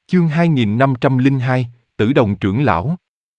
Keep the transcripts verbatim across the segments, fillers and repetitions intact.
Chương hai nghìn năm trăm lẻ hai, Tử Đồng trưởng lão.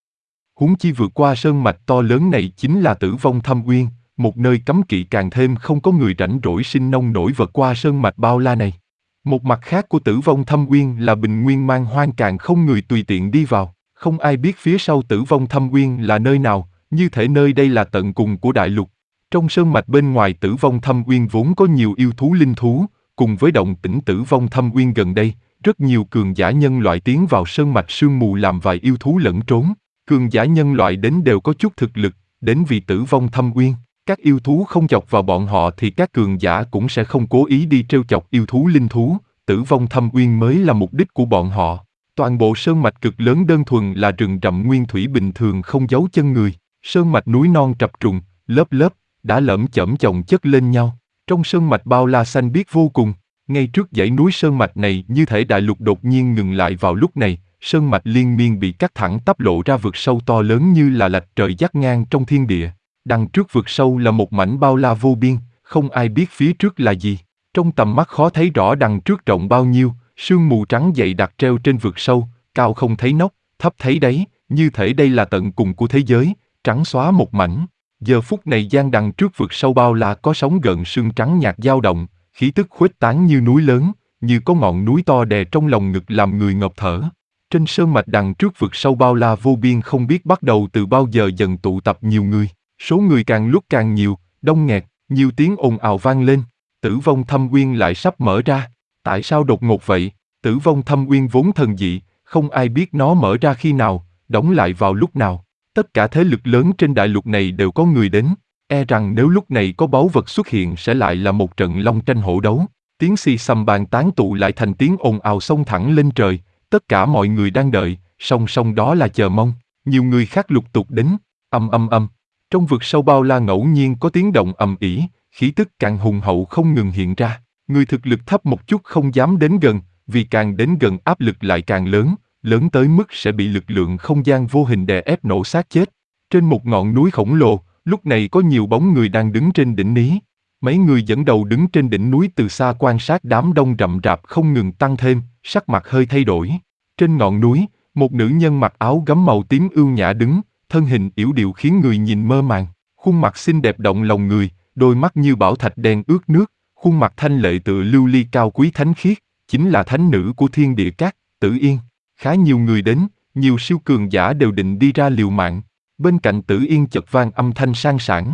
Huống chi vượt qua sơn mạch to lớn này chính là Tử Vong Thâm Uyên, một nơi cấm kỵ, càng thêm không có người rảnh rỗi sinh nông nổi vượt qua sơn mạch bao la này. Một mặt khác của Tử Vong Thâm Uyên là bình nguyên man hoang, càng không người tùy tiện đi vào, không ai biết phía sau Tử Vong Thâm Uyên là nơi nào, như thể nơi đây là tận cùng của đại lục. Trong sơn mạch bên ngoài Tử Vong Thâm Uyên vốn có nhiều yêu thú linh thú, cùng với động tĩnh Tử Vong Thâm Uyên gần đây, rất nhiều cường giả nhân loại tiến vào sơn mạch sương mù làm vài yêu thú lẫn trốn. Cường giả nhân loại đến đều có chút thực lực, đến vì Tử Vong Thâm Uyên, các yêu thú không chọc vào bọn họ thì các cường giả cũng sẽ không cố ý đi trêu chọc yêu thú linh thú. Tử Vong Thâm Uyên mới là mục đích của bọn họ. Toàn bộ sơn mạch cực lớn đơn thuần là rừng rậm nguyên thủy bình thường không giấu chân người. Sơn mạch núi non trập trùng, lớp lớp, đã lởm chởm chồng chất lên nhau. Trong sơn mạch bao la xanh biếc vô cùng. Ngay trước dãy núi sơn mạch này, như thể đại lục đột nhiên ngừng lại vào lúc này, sơn mạch liên miên bị cắt thẳng tắp lộ ra vực sâu to lớn như là lạch trời dắt ngang trong thiên địa. Đằng trước vực sâu là một mảnh bao la vô biên, không ai biết phía trước là gì. Trong tầm mắt khó thấy rõ đằng trước rộng bao nhiêu, sương mù trắng dày đặc treo trên vực sâu, cao không thấy nóc, thấp thấy đáy, như thể đây là tận cùng của thế giới, trắng xóa một mảnh. Giờ phút này gian đằng trước vực sâu bao la có sóng gợn sương trắng nhạt dao động, khí tức khuếch tán như núi lớn, như có ngọn núi to đè trong lòng ngực làm người ngộp thở. Trên sơn mạch đằng trước vực sâu bao la vô biên không biết bắt đầu từ bao giờ dần tụ tập nhiều người, số người càng lúc càng nhiều, đông nghẹt, nhiều tiếng ồn ào vang lên. Tử Vong Thâm Uyên lại sắp mở ra. Tại sao đột ngột vậy? Tử Vong Thâm Uyên vốn thần dị, không ai biết nó mở ra khi nào, đóng lại vào lúc nào. Tất cả thế lực lớn trên đại lục này đều có người đến, e rằng nếu lúc này có báu vật xuất hiện sẽ lại là một trận long tranh hổ đấu. Tiếng xì xầm bàn tán tụ lại thành tiếng ồn ào xông thẳng lên trời, tất cả mọi người đang đợi, song song đó là chờ mong. Nhiều người khác lục tục đến, âm âm âm. Trong vực sâu bao la ngẫu nhiên có tiếng động ầm ĩ, khí tức càng hùng hậu không ngừng hiện ra. Người thực lực thấp một chút không dám đến gần, vì càng đến gần áp lực lại càng lớn, lớn tới mức sẽ bị lực lượng không gian vô hình đè ép nổ xác chết. Trên một ngọn núi khổng lồ, lúc này có nhiều bóng người đang đứng trên đỉnh núi. Mấy người dẫn đầu đứng trên đỉnh núi từ xa quan sát đám đông rậm rạp không ngừng tăng thêm, sắc mặt hơi thay đổi. Trên ngọn núi, một nữ nhân mặc áo gấm màu tím ưu nhã đứng, thân hình yểu điệu khiến người nhìn mơ màng. Khuôn mặt xinh đẹp động lòng người, đôi mắt như bảo thạch đen ướt nước, khuôn mặt thanh lệ tựa lưu ly cao quý thánh khiết, chính là thánh nữ của thiên địa cát, Tử Yên. Khá nhiều người đến, nhiều siêu cường giả đều định đi ra liều mạng. Bên cạnh Tử Yên chợt vang âm thanh sang sảng.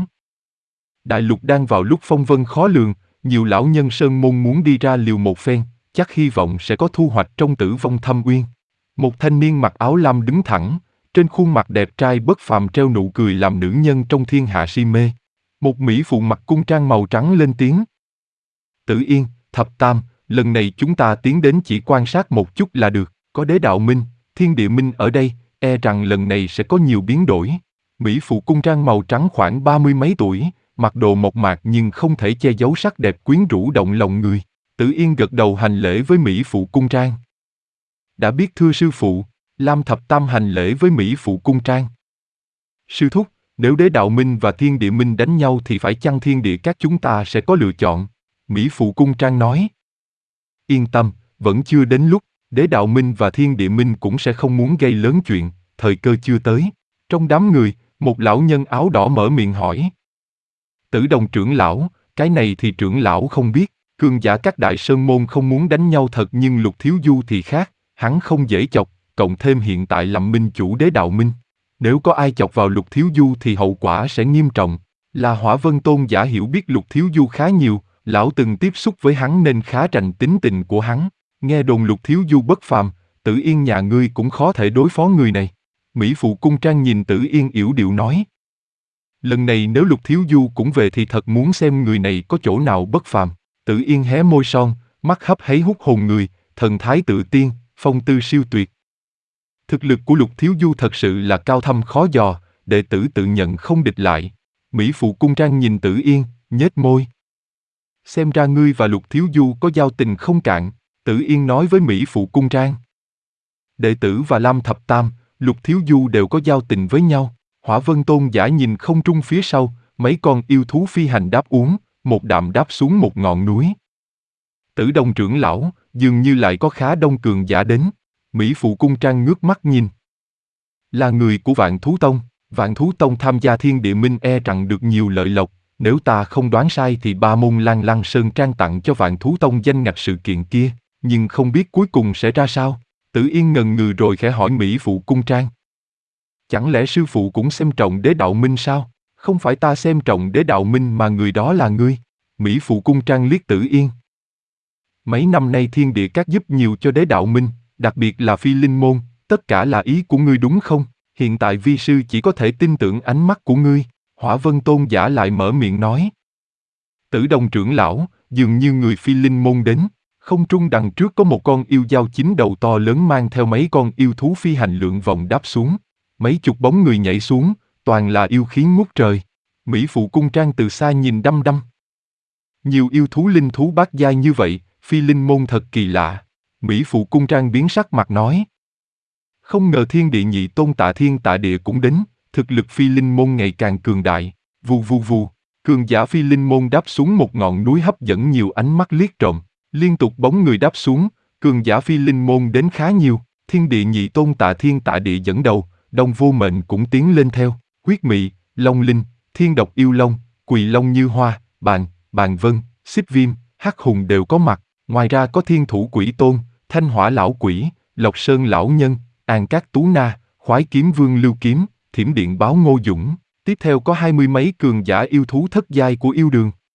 Đại lục đang vào lúc phong vân khó lường, nhiều lão nhân sơn môn muốn đi ra liều một phen, chắc hy vọng sẽ có thu hoạch trong Tử Vong Thâm Uyên. Một thanh niên mặc áo lam đứng thẳng, trên khuôn mặt đẹp trai bất phàm treo nụ cười làm nữ nhân trong thiên hạ si mê. Một mỹ phụ mặc cung trang màu trắng lên tiếng. Tử Yên, Thập Tam, lần này chúng ta tiến đến chỉ quan sát một chút là được, có Đế Đạo Minh, Thiên Địa Minh ở đây, e rằng lần này sẽ có nhiều biến đổi. Mỹ phụ cung trang màu trắng khoảng ba mươi mấy tuổi, mặc đồ mộc mạc nhưng không thể che giấu sắc đẹp quyến rũ động lòng người. Tử Yên gật đầu hành lễ với Mỹ phụ cung trang. Đã biết thưa sư phụ. Lam Thập Tam hành lễ với Mỹ phụ cung trang. Sư thúc, nếu Đế Đạo Minh và Thiên Địa Minh đánh nhau thì phải chăng Thiên Địa các chúng ta sẽ có lựa chọn? Mỹ phụ cung trang nói. Yên tâm, vẫn chưa đến lúc, Đế Đạo Minh và Thiên Địa Minh cũng sẽ không muốn gây lớn chuyện, thời cơ chưa tới. Trong đám người, một lão nhân áo đỏ mở miệng hỏi. Tử Đồng trưởng lão, cái này thì trưởng lão không biết, cường giả các đại sơn môn không muốn đánh nhau thật, nhưng Lục Thiếu Du thì khác, hắn không dễ chọc, cộng thêm hiện tại làm minh chủ Đế Đạo Minh. Nếu có ai chọc vào Lục Thiếu Du thì hậu quả sẽ nghiêm trọng. Là Hỏa Vân Tôn giả hiểu biết Lục Thiếu Du khá nhiều, lão từng tiếp xúc với hắn nên khá rành tính tình của hắn. Nghe đồn Lục Thiếu Du bất phàm, Tử Yên nhà ngươi cũng khó thể đối phó người này. Mỹ phụ cung trang nhìn Tử Yên yểu điệu nói. Lần này nếu Lục Thiếu Du cũng về thì thật muốn xem người này có chỗ nào bất phàm. Tử Yên hé môi son, mắt hấp háy hút hồn người, thần thái tự tiên, phong tư siêu tuyệt. Thực lực của Lục Thiếu Du thật sự là cao thâm khó dò, đệ tử tự nhận không địch lại. Mỹ phụ cung trang nhìn Tử Yên, nhếch môi. Xem ra ngươi và Lục Thiếu Du có giao tình không cạn, Tử Yên nói với Mỹ phụ cung trang. Đệ tử và Lam Thập Tam, Lục Thiếu Du đều có giao tình với nhau. Hỏa Vân Tôn giả nhìn không trung phía sau, mấy con yêu thú phi hành đáp uống, một đạm đáp xuống một ngọn núi. Tử Đồng trưởng lão, dường như lại có khá đông cường giả đến. Mỹ Phụ Cung Trang ngước mắt nhìn. Là người của Vạn Thú Tông. Vạn Thú Tông tham gia Thiên Địa Minh e rằng được nhiều lợi lộc, nếu ta không đoán sai thì Ba Môn Lan Lăng Sơn Trang tặng cho Vạn Thú Tông danh ngạch sự kiện kia, nhưng không biết cuối cùng sẽ ra sao. Tử Yên ngần ngừ rồi khẽ hỏi Mỹ Phụ Cung Trang. Chẳng lẽ sư phụ cũng xem trọng Đế Đạo Minh sao? Không phải ta xem trọng Đế Đạo Minh mà người đó là ngươi. Mỹ Phụ Cung Trang liếc Tử Yên. Mấy năm nay Thiên Địa Các giúp nhiều cho Đế Đạo Minh, đặc biệt là Phi Linh Môn, tất cả là ý của ngươi đúng không? Hiện tại vi sư chỉ có thể tin tưởng ánh mắt của ngươi. Hỏa Vân Tôn giả lại mở miệng nói. Tử Đồng trưởng lão, dường như người Phi Linh Môn đến. Không trung đằng trước có một con yêu dao chín đầu to lớn mang theo mấy con yêu thú phi hành lượng vòng đáp xuống. Mấy chục bóng người nhảy xuống, toàn là yêu khí ngút trời. Mỹ Phụ Cung Trang từ xa nhìn đăm đăm. Nhiều yêu thú linh thú bát giai như vậy, Phi Linh Môn thật kỳ lạ. Mỹ Phụ Cung Trang biến sắc mặt nói. Không ngờ Thiên Địa Nhị Tôn Tạ Thiên Tạ Địa cũng đến, thực lực Phi Linh Môn ngày càng cường đại. Vù vù vù, cường giả Phi Linh Môn đáp xuống một ngọn núi hấp dẫn nhiều ánh mắt liếc trộm. Liên tục bóng người đáp xuống, cường giả Phi Linh Môn đến khá nhiều. Thiên Địa Nhị Tôn Tạ Thiên Tạ Địa dẫn đầu, Đông Vô Mệnh cũng tiến lên theo. Huyết Mị, Long Linh, Thiên Độc Yêu Long, Quỳ Long Như Hoa, Bàn, Bàn Vân, Xích Viêm, Hắc Hùng đều có mặt. Ngoài ra có Thiên Thủ Quỷ Tôn, Thanh Hỏa Lão Quỷ, Lộc Sơn Lão Nhân, An Cát Tú Na, Khoái Kiếm Vương Lưu Kiếm, Thiểm Điện Báo Ngô Dũng. Tiếp theo có hai mươi mấy cường giả yêu thú thất giai của yêu đường.